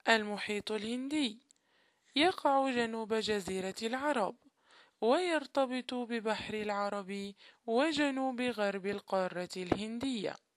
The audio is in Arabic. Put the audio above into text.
المحيط الهندي يقع جنوب جزيرة العرب، ويرتبط ببحر العرب وجنوب غرب القارة الهندية.